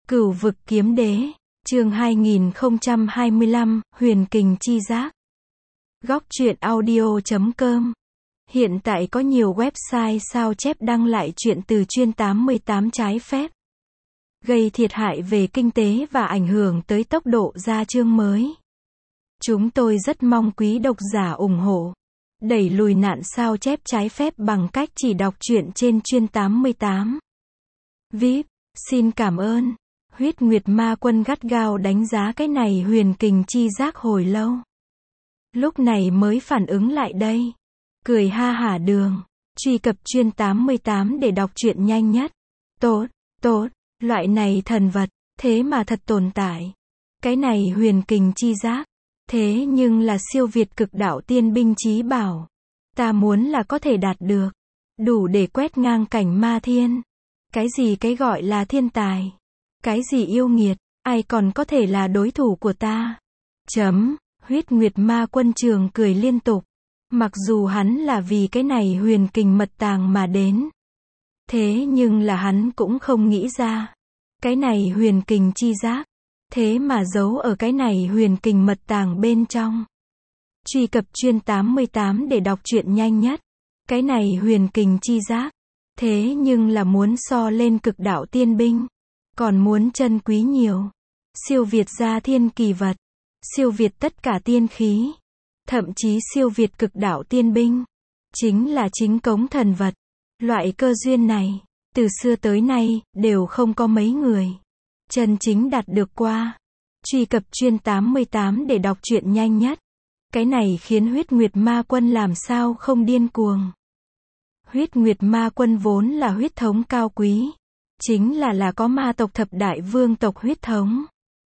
Cửu vực kiếm đế, chương 2025, huyền kình chi giác. Góc truyện audio.com. Hiện tại có nhiều website sao chép đăng lại truyện từ chuyên 88 trái phép, gây thiệt hại về kinh tế và ảnh hưởng tới tốc độ ra chương mới. Chúng tôi rất mong quý độc giả ủng hộ, đẩy lùi nạn sao chép trái phép bằng cách chỉ đọc truyện trên chuyên 88. VIP, xin cảm ơn. Huyết Nguyệt Ma Quân gắt gao đánh giá cái này huyền kình chi giác hồi lâu. Lúc này mới phản ứng lại đây. Cười ha hả đường. Truy cập chuyên 88 để đọc truyện nhanh nhất. Tốt, loại này thần vật, thế mà thật tồn tại. Cái này huyền kình chi giác, thế nhưng là siêu việt cực đạo tiên binh chí bảo. Ta muốn là có thể đạt được, đủ để quét ngang cảnh ma thiên. Cái gọi là thiên tài, cái gì yêu nghiệt, ai còn có thể là đối thủ của ta. Huyết Nguyệt Ma Quân trường cười liên tục. Mặc dù hắn là vì cái này huyền kình mật tàng mà đến, thế nhưng là hắn cũng không nghĩ ra, cái này huyền kình chi giác, thế mà giấu ở cái này huyền kình mật tàng bên trong. Truy cập chuyên 88 để đọc truyện nhanh nhất. Cái này huyền kình chi giác, thế nhưng là muốn so lên cực đạo tiên binh, còn muốn chân quý nhiều. Siêu việt gia thiên kỳ vật, siêu việt tất cả tiên khí, thậm chí siêu việt cực đạo tiên binh, chính là chính cống thần vật. Loại cơ duyên này, từ xưa tới nay, đều không có mấy người chân chính đạt được qua. Truy cập chuyên 88 để đọc truyện nhanh nhất. Cái này khiến Huyết Nguyệt Ma Quân làm sao không điên cuồng. Huyết Nguyệt Ma Quân vốn là huyết thống cao quý, chính là có ma tộc thập đại vương tộc huyết thống,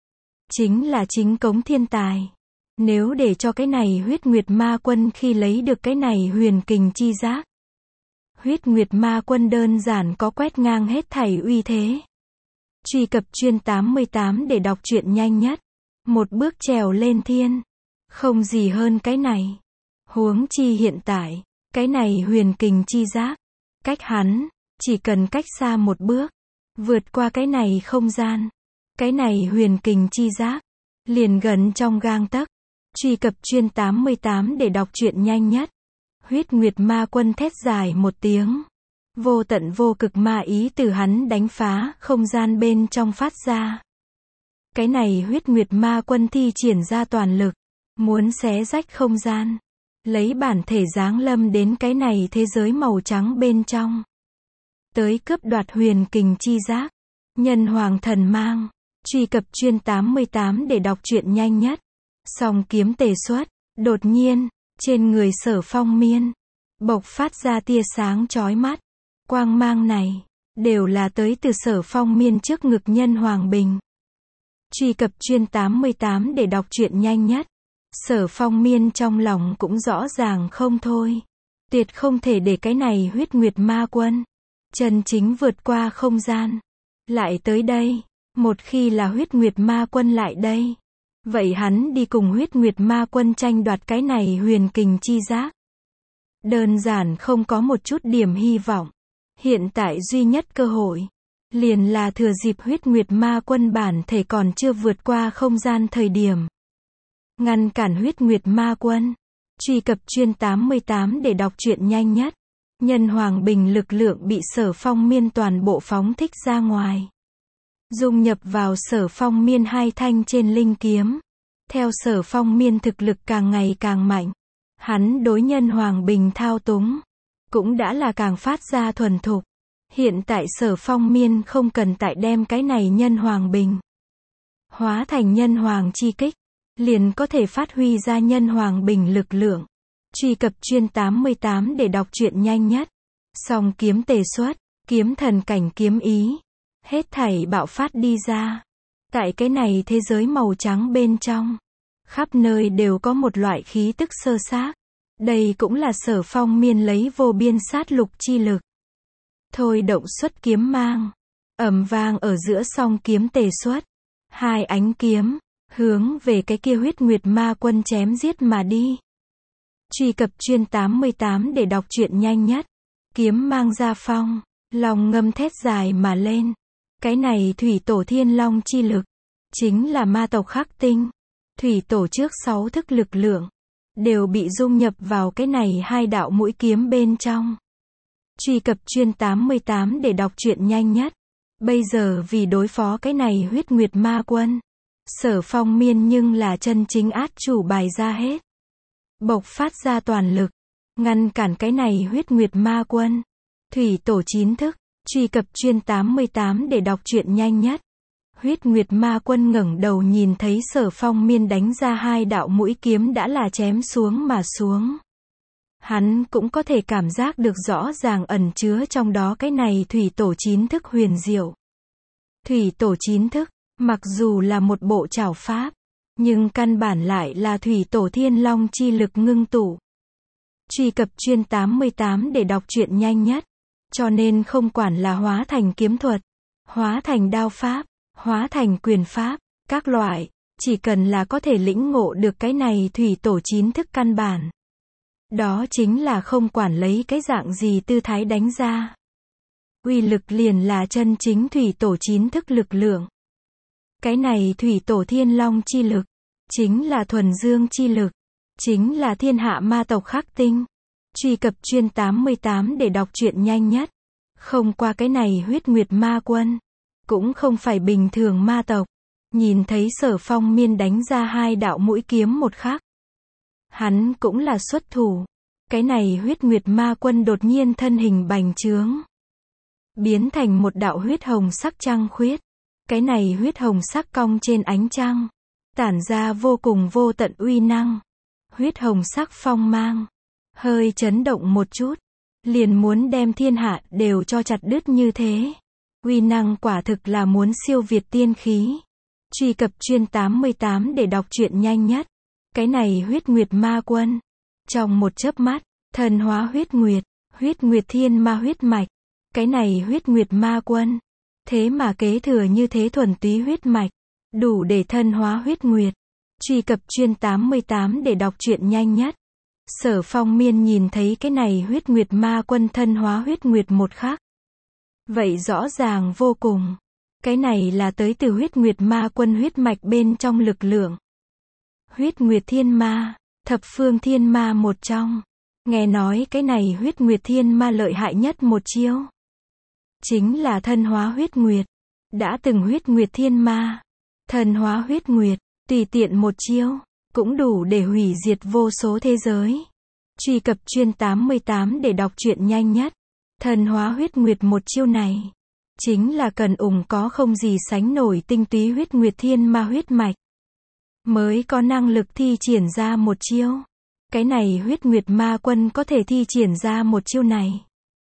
chính là chính cống thiên tài. Nếu để cho cái này Huyết Nguyệt Ma Quân khi lấy được cái này huyền kình chi giác, Huyết Nguyệt Ma Quân đơn giản có quét ngang hết thảy uy thế. Truy cập chuyên 88 để đọc truyện nhanh nhất. Một bước trèo lên thiên, không gì hơn cái này. Huống chi hiện tại, cái này huyền kình chi giác, cách hắn, chỉ cần cách xa một bước, vượt qua cái này không gian, cái này huyền kình chi giác, liền gần trong gang tấc. Truy cập chuyên 88 để đọc truyện nhanh nhất. Huyết Nguyệt Ma Quân thét dài một tiếng. Vô tận vô cực ma ý từ hắn đánh phá không gian bên trong phát ra. Cái này Huyết Nguyệt Ma Quân thi triển ra toàn lực, muốn xé rách không gian, lấy bản thể giáng lâm đến cái này thế giới màu trắng bên trong, tới cướp đoạt huyền kình chi giác. Nhân hoàng thần mang. Truy cập chuyên 88 để đọc truyện nhanh nhất. Song kiếm tề xuất, đột nhiên, trên người Sở Phong Miên bộc phát ra tia sáng chói mắt. Quang mang này đều là tới từ Sở Phong Miên trước ngực nhân hoàng bình. Truy cập chuyên 88 để đọc truyện nhanh nhất. Sở Phong Miên trong lòng cũng rõ ràng không thôi, tuyệt không thể để cái này Huyết Nguyệt Ma Quân chân chính vượt qua không gian lại tới đây. Một khi là Huyết Nguyệt Ma Quân lại đây, vậy hắn đi cùng Huyết Nguyệt Ma Quân tranh đoạt cái này huyền kình chi giác, đơn giản không có một chút điểm hy vọng. Hiện tại duy nhất cơ hội, liền là thừa dịp Huyết Nguyệt Ma Quân bản thể còn chưa vượt qua không gian thời điểm, ngăn cản Huyết Nguyệt Ma Quân. Truy cập chuyên 88 để đọc truyện nhanh nhất. Nhân hoàng bình lực lượng bị Sở Phong Miên toàn bộ phóng thích ra ngoài, dung nhập vào Sở Phong Miên hai thanh trên linh kiếm. Theo Sở Phong Miên thực lực càng ngày càng mạnh, hắn đối nhân hoàng bình thao túng cũng đã là càng phát ra thuần thục. Hiện tại Sở Phong Miên không cần tại đem cái này nhân hoàng bình hóa thành nhân hoàng chi kích, liền có thể phát huy ra nhân hoàng bình lực lượng. Truy cập chuyên 88 để đọc truyện nhanh nhất. Song kiếm tề xuất, kiếm thần cảnh kiếm ý, hết thảy bạo phát đi ra. Tại cái này thế giới màu trắng bên trong, khắp nơi đều có một loại khí tức sơ xác. Đây cũng là Sở Phong Miên lấy vô biên sát lục chi lực thôi động xuất kiếm mang, ầm vang ở giữa song kiếm tề xuất, hai ánh kiếm hướng về cái kia Huyết Nguyệt Ma Quân chém giết mà đi. Truy cập chuyên 88 để đọc truyện nhanh nhất. Kiếm mang ra phong, lòng ngâm thét dài mà lên. Cái này thủy tổ thiên long chi lực, chính là ma tộc Khắc Tinh. Thủy tổ trước 6 thức lực lượng, đều bị dung nhập vào cái này hai đạo mũi kiếm bên trong. Truy cập chuyên 88 để đọc truyện nhanh nhất. Bây giờ vì đối phó cái này huyết nguyệt ma quân, Sở Phong Miên nhưng là chân chính át chủ bài ra hết. Bộc phát ra toàn lực, ngăn cản cái này huyết nguyệt ma quân. Thủy tổ 9 thức, truy cập chuyên 88 để đọc truyện nhanh nhất. Huyết nguyệt ma quân ngẩng đầu nhìn thấy Sở Phong Miên đánh ra hai đạo mũi kiếm đã là chém xuống mà xuống. Hắn cũng có thể cảm giác được rõ ràng ẩn chứa trong đó cái này thủy tổ 9 thức huyền diệu. Thủy tổ 9 thức, mặc dù là một bộ trảo pháp, nhưng căn bản lại là thủy tổ thiên long chi lực ngưng tụ. Truy cập chuyên 88 để đọc truyện nhanh nhất. Cho nên không quản là hóa thành kiếm thuật, hóa thành đao pháp, hóa thành quyền pháp, các loại, chỉ cần là có thể lĩnh ngộ được cái này thủy tổ 9 thức căn bản. Đó chính là không quản lấy cái dạng gì tư thái đánh ra. Uy lực liền là chân chính thủy tổ 9 thức lực lượng. Cái này thủy tổ thiên long chi lực, chính là thuần dương chi lực, chính là thiên hạ ma tộc Khắc Tinh. Truy cập chuyên 88 để đọc truyện nhanh nhất. Không qua cái này huyết nguyệt ma quân, cũng không phải bình thường ma tộc. Nhìn thấy Sở Phong Miên đánh ra hai đạo mũi kiếm một khắc, hắn cũng là xuất thủ. Cái này huyết nguyệt ma quân đột nhiên thân hình bành trướng, biến thành một đạo huyết hồng sắc trăng khuyết. Cái này huyết hồng sắc cong trên ánh trăng, tản ra vô cùng vô tận uy năng. Huyết hồng sắc phong mang, hơi chấn động một chút, liền muốn đem thiên hạ đều cho chặt đứt như thế. Uy năng quả thực là muốn siêu việt tiên khí. Truy cập chuyên 88 để đọc truyện nhanh nhất. Cái này huyết nguyệt ma quân, trong một chớp mắt, thần hóa huyết nguyệt thiên ma huyết mạch. Cái này huyết nguyệt ma quân, thế mà kế thừa như thế thuần túy huyết mạch, đủ để thân hóa huyết nguyệt. Truy cập chuyên 88 để đọc truyện nhanh nhất. Sở Phong Miên nhìn thấy cái này huyết nguyệt ma quân thân hóa huyết nguyệt một khắc, vậy rõ ràng vô cùng. Cái này là tới từ huyết nguyệt ma quân huyết mạch bên trong lực lượng. Huyết nguyệt thiên ma, thập phương thiên ma một trong. Nghe nói cái này huyết nguyệt thiên ma lợi hại nhất một chiêu, chính là thân hóa huyết nguyệt. Đã từng huyết nguyệt thiên ma, thân hóa huyết nguyệt, tùy tiện một chiêu, cũng đủ để hủy diệt vô số thế giới. Truy cập chuyên 88 để đọc truyện nhanh nhất. Thần hóa huyết nguyệt một chiêu này, chính là cần có không gì sánh nổi tinh túy huyết nguyệt thiên ma huyết mạch, mới có năng lực thi triển ra một chiêu. Cái này huyết nguyệt ma quân có thể thi triển ra một chiêu này,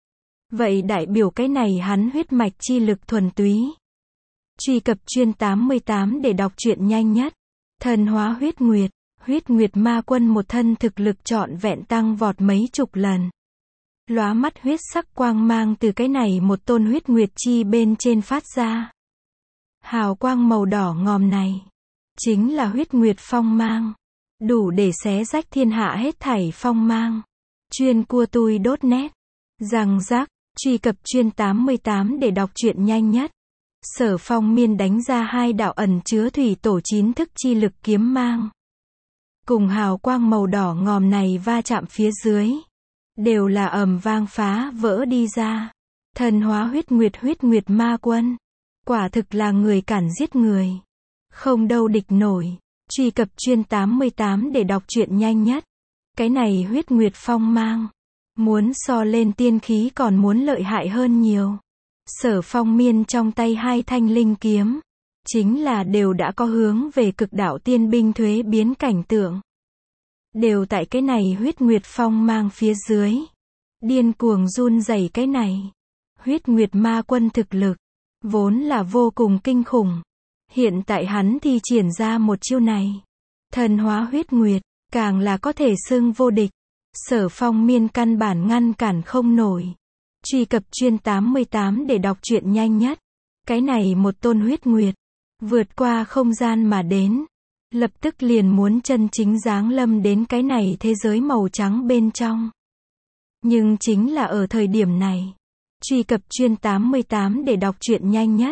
vậy đại biểu cái này hắn huyết mạch chi lực thuần túy. Truy cập chuyên 88 để đọc truyện nhanh nhất. Thần hóa huyết nguyệt ma quân một thân thực lực trọn vẹn tăng vọt mấy chục lần. Lóa mắt huyết sắc quang mang từ cái này một tôn huyết nguyệt chi bên trên phát ra. Hào quang màu đỏ ngòm này, chính là huyết nguyệt phong mang, đủ để xé rách thiên hạ hết thảy phong mang. Chuyên cua tui đốt nét, rằng rác. Truy cập chuyên 88 để đọc truyện nhanh nhất. Sở Phong Miên đánh ra hai đạo ẩn chứa thủy tổ 9 thức chi lực kiếm mang, cùng hào quang màu đỏ ngòm này va chạm phía dưới, đều là ầm vang phá vỡ đi ra. Thần hóa huyết nguyệt ma quân, quả thực là người cản giết người, không đâu địch nổi. Truy cập chuyên 88 để đọc truyện nhanh nhất. Cái này huyết nguyệt phong mang, muốn so lên tiên khí còn muốn lợi hại hơn nhiều. Sở Phong Miên trong tay hai thanh linh kiếm, chính là đều đã có hướng về cực đạo tiên binh thuế biến cảnh tượng. Đều tại cái này huyết nguyệt phong mang phía dưới, điên cuồng run rẩy. Cái này huyết nguyệt ma quân thực lực, vốn là vô cùng kinh khủng. Hiện tại hắn thi triển ra một chiêu này, thần hóa huyết nguyệt, càng là có thể xưng vô địch. Sở Phong Miên căn bản ngăn cản không nổi. Truy cập chuyên 88 để đọc truyện nhanh nhất. Cái này một tôn huyết nguyệt, vượt qua không gian mà đến, lập tức liền muốn chân chính giáng lâm đến cái này thế giới màu trắng bên trong. Nhưng chính là ở thời điểm này, truy cập chuyên 88 để đọc truyện nhanh nhất.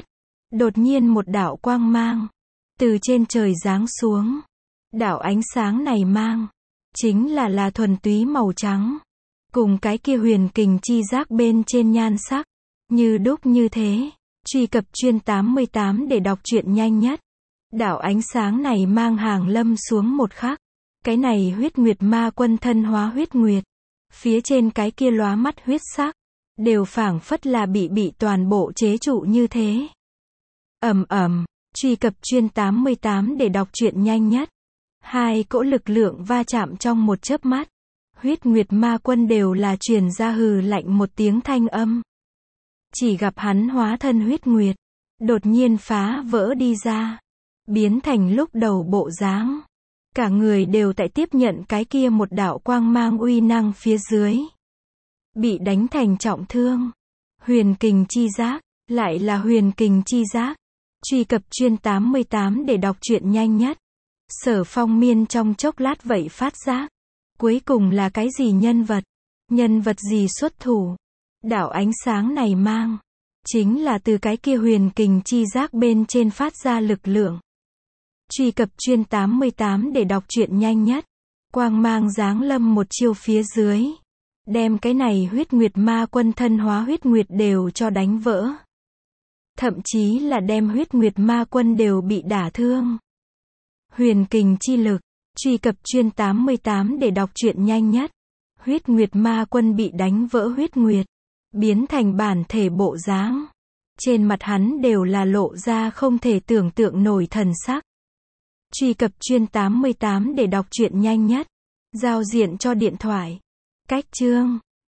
Đột nhiên một đạo quang mang từ trên trời giáng xuống. Đạo ánh sáng này mang chính là thuần túy màu trắng, cùng cái kia huyền kình chi giác bên trên nhan sắc như đúc như thế. Truy cập chuyên 88 để đọc truyện nhanh nhất. Đạo ánh sáng này mang hàng lâm xuống một khắc, cái này huyết nguyệt ma quân thân hóa huyết nguyệt, phía trên cái kia lóa mắt huyết sắc, đều phảng phất là bị toàn bộ chế trụ như thế. Ầm ầm, truy cập chuyên 88 để đọc truyện nhanh nhất. Hai cỗ lực lượng va chạm trong một chớp mắt. Huyết nguyệt ma quân đều là truyền ra hừ lạnh một tiếng thanh âm. Chỉ gặp hắn hóa thân huyết nguyệt, đột nhiên phá vỡ đi ra, biến thành lúc đầu bộ dáng. Cả người đều tại tiếp nhận cái kia một đạo quang mang uy năng phía dưới. Bị đánh thành trọng thương. Huyền kình chi giác, lại là huyền kình chi giác. Truy cập chuyên 88 để đọc truyện nhanh nhất. Sở Phong Miên trong chốc lát vậy phát giác. Cuối cùng là cái gì nhân vật? Nhân vật gì xuất thủ? Đạo ánh sáng này mang chính là từ cái kia huyền kình chi giác bên trên phát ra lực lượng. Truy cập chuyên 88 để đọc truyện nhanh nhất. Quang mang giáng lâm một chiêu phía dưới, đem cái này huyết nguyệt ma quân thân hóa huyết nguyệt đều cho đánh vỡ. Thậm chí là đem huyết nguyệt ma quân đều bị đả thương. Huyền kình chi lực. Truy cập chuyên 88 để đọc truyện nhanh nhất. Huyết nguyệt ma quân bị đánh vỡ huyết nguyệt, biến thành bản thể bộ dáng. Trên mặt hắn đều là lộ ra không thể tưởng tượng nổi thần sắc. Truy cập chuyên 88 để đọc truyện nhanh nhất. Giao diện cho điện thoại. Cách chương